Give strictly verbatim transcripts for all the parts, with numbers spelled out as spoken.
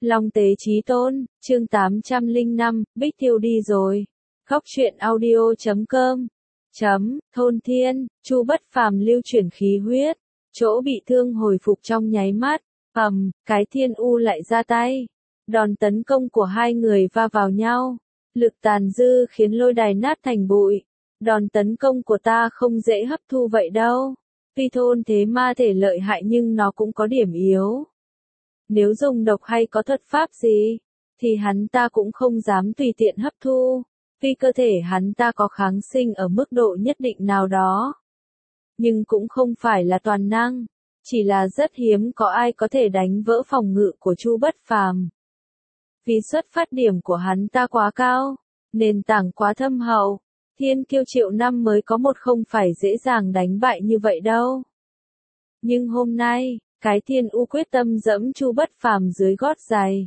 Long Tế Chí Tôn, chương tám trăm lẻ năm, Bích Tiêu đi rồi. Góc truyện audio chấm com. Chấm, Thôn Thiên, Chu Bất Phàm lưu chuyển khí huyết, chỗ bị thương hồi phục trong nháy mắt, ầm, cái thiên u lại ra tay. Đòn tấn công của hai người va vào nhau, lực tàn dư khiến lôi đài nát thành bụi. Đòn tấn công của ta không dễ hấp thu vậy đâu. Tuy thôn thế ma thể lợi hại nhưng nó cũng có điểm yếu. Nếu dùng độc hay có thuật pháp gì, thì hắn ta cũng không dám tùy tiện hấp thu. Tuy cơ thể hắn ta có kháng sinh ở mức độ nhất định nào đó, nhưng cũng không phải là toàn năng, chỉ là rất hiếm có ai có thể đánh vỡ phòng ngự của Chu Bất Phàm. Vì xuất phát điểm của hắn ta quá cao, nền tảng quá thâm hậu, thiên kiêu triệu năm mới có một không phải dễ dàng đánh bại như vậy đâu. Nhưng hôm nay, cái thiên u quyết tâm dẫm Chu Bất Phàm dưới gót giày.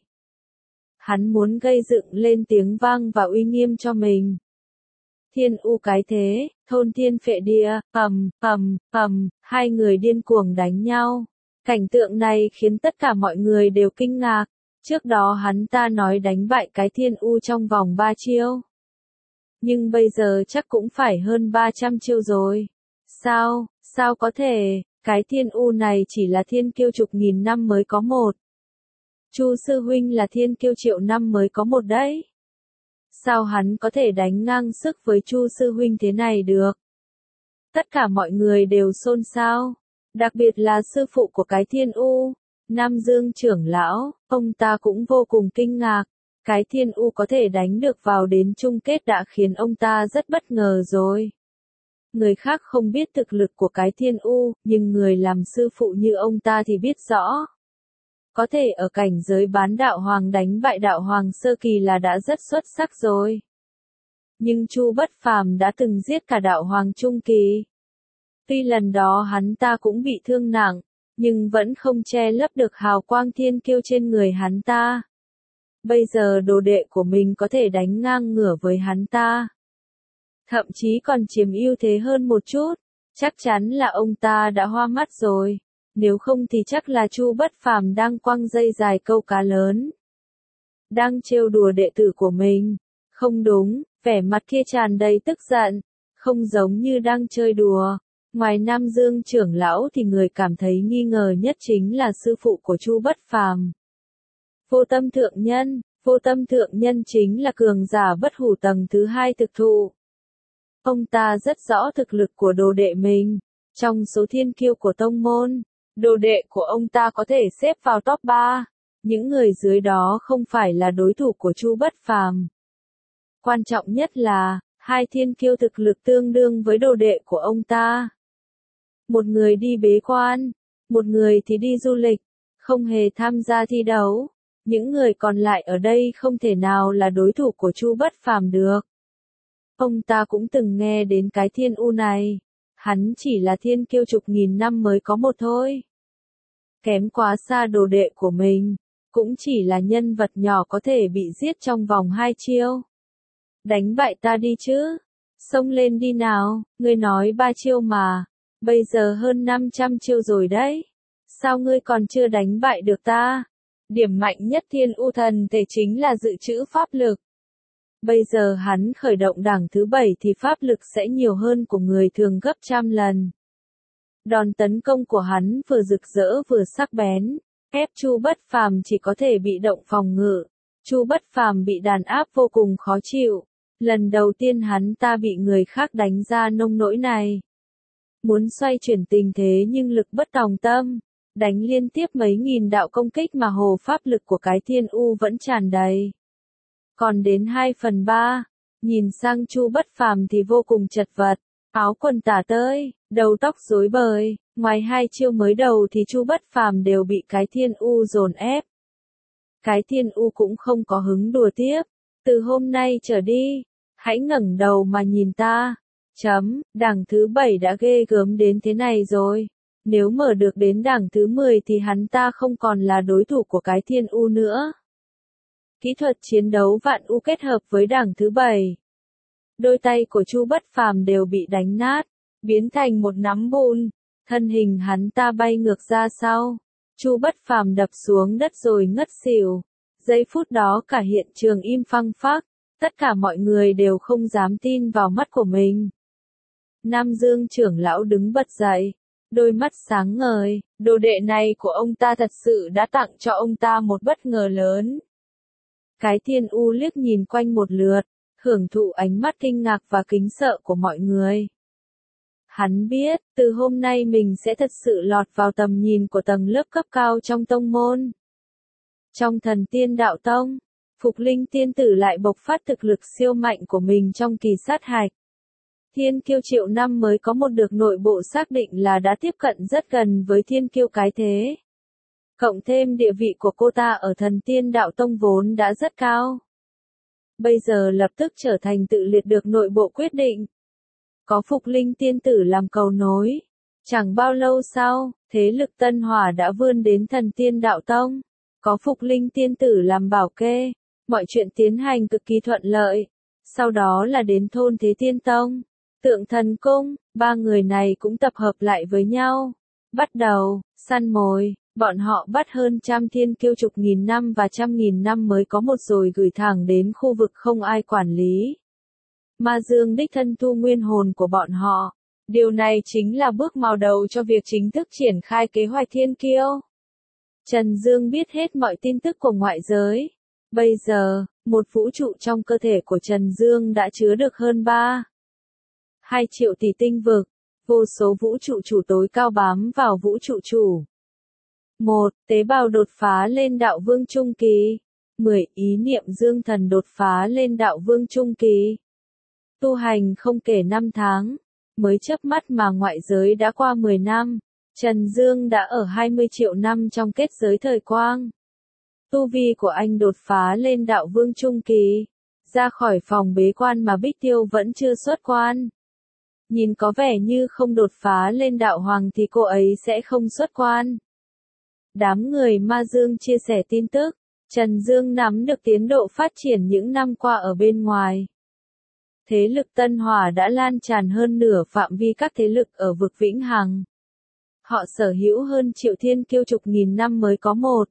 Hắn muốn gây dựng lên tiếng vang và uy nghiêm cho mình. Thiên u cái thế, thôn thiên phệ địa, ầm, ầm, ầm, hai người điên cuồng đánh nhau. Cảnh tượng này khiến tất cả mọi người đều kinh ngạc. Trước đó hắn ta nói đánh bại cái thiên u trong vòng ba chiêu. Nhưng bây giờ chắc cũng phải hơn ba trăm chiêu rồi. Sao, sao có thể, cái thiên u này chỉ là thiên kiêu chục nghìn năm mới có một. Chu sư huynh là thiên kiêu triệu năm mới có một đấy. Sao hắn có thể đánh ngang sức với Chu sư huynh thế này được? Tất cả mọi người đều xôn xao, đặc biệt là sư phụ của cái thiên u, Nam Dương trưởng lão, ông ta cũng vô cùng kinh ngạc. Cái thiên u có thể đánh được vào đến chung kết đã khiến ông ta rất bất ngờ rồi. Người khác không biết thực lực của cái thiên u, nhưng người làm sư phụ như ông ta thì biết rõ. Có thể ở cảnh giới bán đạo hoàng đánh bại đạo hoàng sơ kỳ là đã rất xuất sắc rồi. Nhưng Chu Bất Phàm đã từng giết cả đạo hoàng trung kỳ. Tuy lần đó hắn ta cũng bị thương nặng, nhưng vẫn không che lấp được hào quang thiên kiêu trên người hắn ta. Bây giờ đồ đệ của mình có thể đánh ngang ngửa với hắn ta. Thậm chí còn chiếm ưu thế hơn một chút, chắc chắn là ông ta đã hoa mắt rồi. Nếu không thì chắc là Chu Bất Phàm đang quăng dây dài câu cá lớn. Đang trêu đùa đệ tử của mình. Không đúng, vẻ mặt kia tràn đầy tức giận, không giống như đang chơi đùa. Ngoài Nam Dương trưởng lão thì người cảm thấy nghi ngờ nhất chính là sư phụ của Chu Bất Phàm. Vô Tâm Thượng Nhân, Vô Tâm Thượng Nhân chính là cường giả bất hủ tầng thứ hai thực thụ. Ông ta rất rõ thực lực của đồ đệ mình. Trong số thiên kiêu của tông môn, đồ đệ của ông ta có thể xếp vào top ba. Những người dưới đó không phải là đối thủ của Chu Bất Phàm. Quan trọng nhất là, hai thiên kiêu thực lực tương đương với đồ đệ của ông ta. Một người đi bế quan, một người thì đi du lịch, không hề tham gia thi đấu. Những người còn lại ở đây không thể nào là đối thủ của Chu Bất Phàm được. Ông ta cũng từng nghe đến cái thiên u này. Hắn chỉ là thiên kiêu chục nghìn năm mới có một thôi. Kém quá xa đồ đệ của mình. Cũng chỉ là nhân vật nhỏ có thể bị giết trong vòng hai chiêu. Đánh bại ta đi chứ. Xông lên đi nào, ngươi nói ba chiêu mà. Bây giờ hơn năm trăm chiêu rồi đấy. Sao ngươi còn chưa đánh bại được ta? Điểm mạnh nhất thiên u thần thể chính là dự trữ pháp lực. Bây giờ hắn khởi động đẳng thứ bảy thì pháp lực sẽ nhiều hơn của người thường gấp trăm lần. Đòn tấn công của hắn vừa rực rỡ vừa sắc bén, ép Chu Bất Phàm chỉ có thể bị động phòng ngự. Chu Bất Phàm bị đàn áp vô cùng khó chịu. Lần đầu tiên hắn ta bị người khác đánh ra nông nỗi này. Muốn xoay chuyển tình thế nhưng lực bất tòng tâm, đánh liên tiếp mấy nghìn đạo công kích mà hồ pháp lực của cái thiên u vẫn tràn đầy. Còn đến hai phần ba, nhìn sang Chu Bất Phàm thì vô cùng chật vật, áo quần tả tơi, đầu tóc rối bời, ngoài hai chiêu mới đầu thì Chu Bất Phàm đều bị cái thiên u dồn ép. Cái thiên u cũng không có hứng đùa tiếp, từ hôm nay trở đi, hãy ngẩng đầu mà nhìn ta. Chấm, đẳng thứ bảy đã ghê gớm đến thế này rồi. Nếu mở được đến đẳng thứ mười thì hắn ta không còn là đối thủ của cái thiên u nữa. Kỹ thuật chiến đấu vạn u kết hợp với đẳng thứ bảy. Đôi tay của Chu Bất Phàm đều bị đánh nát, biến thành một nắm bùn, thân hình hắn ta bay ngược ra sau. Chu Bất Phàm đập xuống đất rồi ngất xỉu. Giây phút đó cả hiện trường im phăng phắc, tất cả mọi người đều không dám tin vào mắt của mình. Nam Dương trưởng lão đứng bật dậy, đôi mắt sáng ngời, đồ đệ này của ông ta thật sự đã tặng cho ông ta một bất ngờ lớn. Cái Thiên U liếc nhìn quanh một lượt, hưởng thụ ánh mắt kinh ngạc và kính sợ của mọi người. Hắn biết, từ hôm nay mình sẽ thật sự lọt vào tầm nhìn của tầng lớp cấp cao trong tông môn. Trong Thần Tiên Đạo Tông, Phục Linh tiên tử lại bộc phát thực lực siêu mạnh của mình trong kỳ sát hạch. Thiên kiêu triệu năm mới có một được nội bộ xác định là đã tiếp cận rất gần với thiên kiêu cái thế. Cộng thêm địa vị của cô ta ở Thần Tiên Đạo Tông vốn đã rất cao. Bây giờ lập tức trở thành tự liệt được nội bộ quyết định. Có Phục Linh tiên tử làm cầu nối. Chẳng bao lâu sau, thế lực Tân Hỏa đã vươn đến Thần Tiên Đạo Tông. Có Phục Linh tiên tử làm bảo kê. Mọi chuyện tiến hành cực kỳ thuận lợi. Sau đó là đến thôn Thế Tiên Tông, Tượng Thần Cung, ba người này cũng tập hợp lại với nhau. Bắt đầu, săn mồi, bọn họ bắt hơn trăm thiên kiêu chục nghìn năm và trăm nghìn năm mới có một rồi gửi thẳng đến khu vực không ai quản lý. Ma Dương đích thân thu nguyên hồn của bọn họ. Điều này chính là bước mở đầu cho việc chính thức triển khai kế hoạch thiên kiêu. Trần Dương biết hết mọi tin tức của ngoại giới. Bây giờ, một vũ trụ trong cơ thể của Trần Dương đã chứa được hơn ba hai triệu tỷ tinh vực, vô số vũ trụ chủ tối cao bám vào vũ trụ chủ. một. Tế bào đột phá lên đạo vương trung kỳ. mười. Ý niệm dương thần đột phá lên đạo vương trung kỳ. Tu hành không kể năm tháng, mới chớp mắt mà ngoại giới đã qua mười năm, Trần Dương đã ở hai mươi triệu năm trong kết giới thời quang. Tu vi của anh đột phá lên đạo vương trung kỳ, ra khỏi phòng bế quan mà Bích Tiêu vẫn chưa xuất quan. Nhìn có vẻ như không đột phá lên đạo hoàng thì cô ấy sẽ không xuất quan. Đám người Ma Dương chia sẻ tin tức, Trần Dương nắm được tiến độ phát triển những năm qua ở bên ngoài. Thế lực Tân Hỏa đã lan tràn hơn nửa phạm vi các thế lực ở vực Vĩnh Hằng. Họ sở hữu hơn triệu thiên kiêu chục nghìn năm mới có một.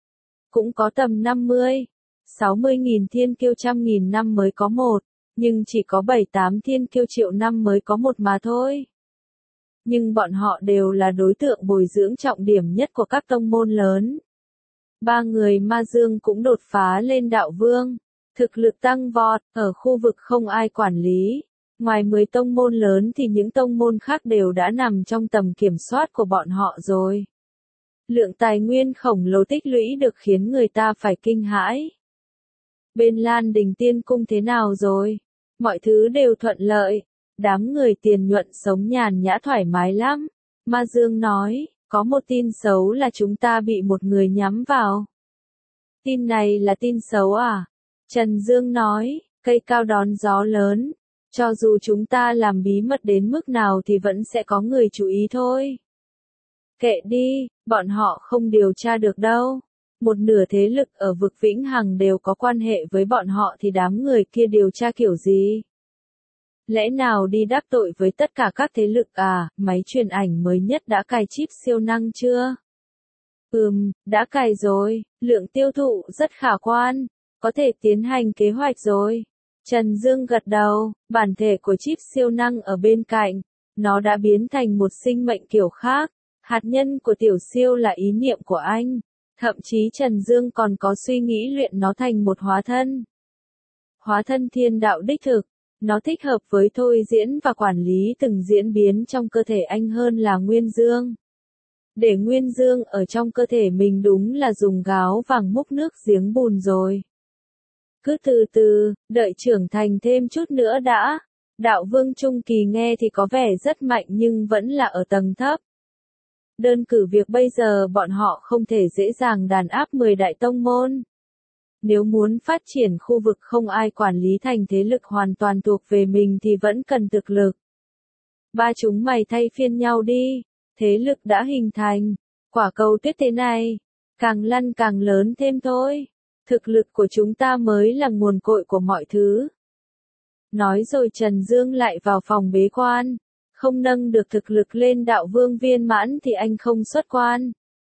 Cũng có tầm năm mươi, sáu mươi nghìn thiên kiêu trăm nghìn năm mới có một, nhưng chỉ có bảy tám thiên kiêu triệu năm mới có một mà thôi. Nhưng bọn họ đều là đối tượng bồi dưỡng trọng điểm nhất của các tông môn lớn. Ba người Ma Dương cũng đột phá lên đạo vương, thực lực tăng vọt, ở khu vực không ai quản lý. Ngoài mười tông môn lớn thì những tông môn khác đều đã nằm trong tầm kiểm soát của bọn họ rồi. Lượng tài nguyên khổng lồ tích lũy được khiến người ta phải kinh hãi. Bên Lan Đình Tiên Cung thế nào rồi? Mọi thứ đều thuận lợi. Đám người tiền nhuận sống nhàn nhã thoải mái lắm. Ma Dương nói, có một tin xấu là chúng ta bị một người nhắm vào. Tin này là tin xấu à? Trần Dương nói, cây cao đón gió lớn. Cho dù chúng ta làm bí mật đến mức nào thì vẫn sẽ có người chú ý thôi. Kệ đi, bọn họ không điều tra được đâu. Một nửa thế lực ở vực Vĩnh Hằng đều có quan hệ với bọn họ thì đám người kia điều tra kiểu gì? Lẽ nào đi đắc tội với tất cả các thế lực à? Máy truyền ảnh mới nhất đã cài chip siêu năng chưa? Ừm, đã cài rồi, lượng tiêu thụ rất khả quan, có thể tiến hành kế hoạch rồi. Trần Dương gật đầu, bản thể của chip siêu năng ở bên cạnh, nó đã biến thành một sinh mệnh kiểu khác. Hạt nhân của tiểu siêu là ý niệm của anh. Thậm chí Trần Dương còn có suy nghĩ luyện nó thành một hóa thân. Hóa thân thiên đạo đích thực. Nó thích hợp với thôi diễn và quản lý từng diễn biến trong cơ thể anh hơn là Nguyên Dương. Để Nguyên Dương ở trong cơ thể mình đúng là dùng gáo vàng múc nước giếng bùn rồi. Cứ từ từ, đợi trưởng thành thêm chút nữa đã. Đạo vương trung kỳ nghe thì có vẻ rất mạnh nhưng vẫn là ở tầng thấp. Đơn cử việc bây giờ bọn họ không thể dễ dàng đàn áp mười đại tông môn. Nếu muốn phát triển khu vực không ai quản lý thành thế lực hoàn toàn thuộc về mình thì vẫn cần thực lực. Ba chúng mày thay phiên nhau đi, thế lực đã hình thành, quả cầu tuyết thế này, càng lăn càng lớn thêm thôi. Thực lực của chúng ta mới là nguồn cội của mọi thứ. Nói rồi Trần Dương lại vào phòng bế quan. Không nâng được thực lực lên đạo vương viên mãn thì anh không xuất quan.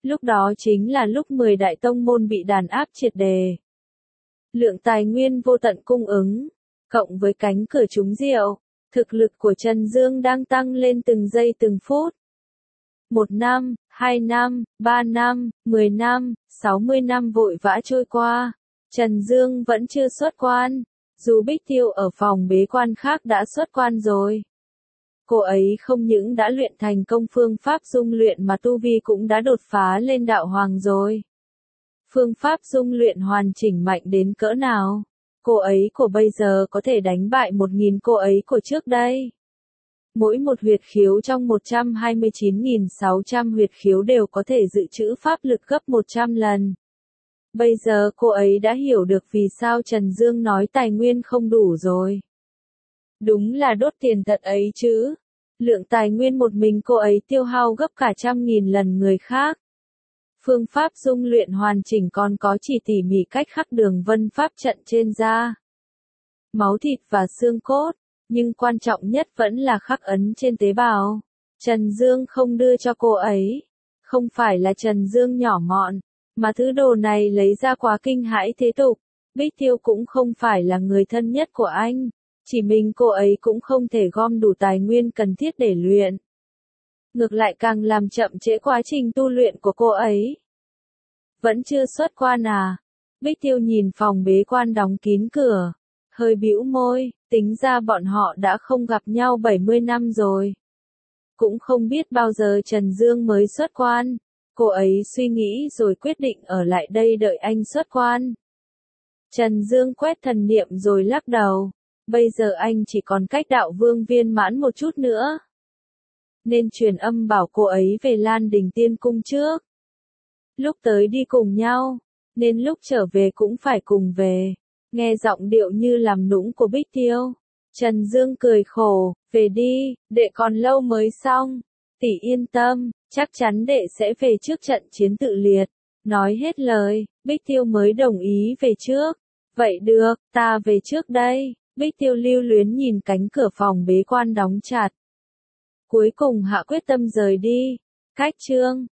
Lúc đó chính là lúc mười đại tông môn bị đàn áp triệt đề. Lượng tài nguyên vô tận cung ứng, cộng với cánh cửa trúng diệu, thực lực của Trần Dương đang tăng lên từng giây từng phút. Một năm, hai năm, ba năm, mười năm, sáu mươi năm vội vã trôi qua, Trần Dương vẫn chưa xuất quan, dù Bích Tiêu ở phòng bế quan khác đã xuất quan rồi. Cô ấy không những đã luyện thành công phương pháp dung luyện mà tu vi cũng đã đột phá lên đạo hoàng rồi. Phương pháp dung luyện hoàn chỉnh mạnh đến cỡ nào? Cô ấy của bây giờ có thể đánh bại một nghìn cô ấy của trước đây. Mỗi một huyệt khiếu trong một trăm hai mươi chín nghìn sáu trăm huyệt khiếu đều có thể dự trữ pháp lực gấp một trăm lần. Bây giờ cô ấy đã hiểu được vì sao Trần Dương nói tài nguyên không đủ rồi. Đúng là đốt tiền thật ấy chứ. Lượng tài nguyên một mình cô ấy tiêu hao gấp cả trăm nghìn lần người khác. Phương pháp dung luyện hoàn chỉnh còn có chỉ tỉ mỉ cách khắc đường vân pháp trận trên da, máu thịt và xương cốt, nhưng quan trọng nhất vẫn là khắc ấn trên tế bào. Trần Dương không đưa cho cô ấy. Không phải là Trần Dương nhỏ mọn, mà thứ đồ này lấy ra quá kinh hãi thế tục. Bích Tiêu cũng không phải là người thân nhất của anh. Chỉ mình cô ấy cũng không thể gom đủ tài nguyên cần thiết để luyện. Ngược lại càng làm chậm trễ quá trình tu luyện của cô ấy. Vẫn chưa xuất quan à? Bích Tiêu nhìn phòng bế quan đóng kín cửa, hơi bĩu môi, tính ra bọn họ đã không gặp nhau bảy mươi năm rồi. Cũng không biết bao giờ Trần Dương mới xuất quan. Cô ấy suy nghĩ rồi quyết định ở lại đây đợi anh xuất quan. Trần Dương quét thần niệm rồi lắc đầu. Bây giờ anh chỉ còn cách đạo vương viên mãn một chút nữa. Nên truyền âm bảo cô ấy về Lan Đình Tiên Cung trước. Lúc tới đi cùng nhau, nên lúc trở về cũng phải cùng về. Nghe giọng điệu như làm nũng của Bích Tiêu. Trần Dương cười khổ, về đi, đệ còn lâu mới xong. Tỷ yên tâm, chắc chắn đệ sẽ về trước trận chiến tự liệt. Nói hết lời, Bích Tiêu mới đồng ý về trước. Vậy được, ta về trước đây. Bích Tiêu lưu luyến nhìn cánh cửa phòng bế quan đóng chặt. Cuối cùng hạ quyết tâm rời đi. Cách chương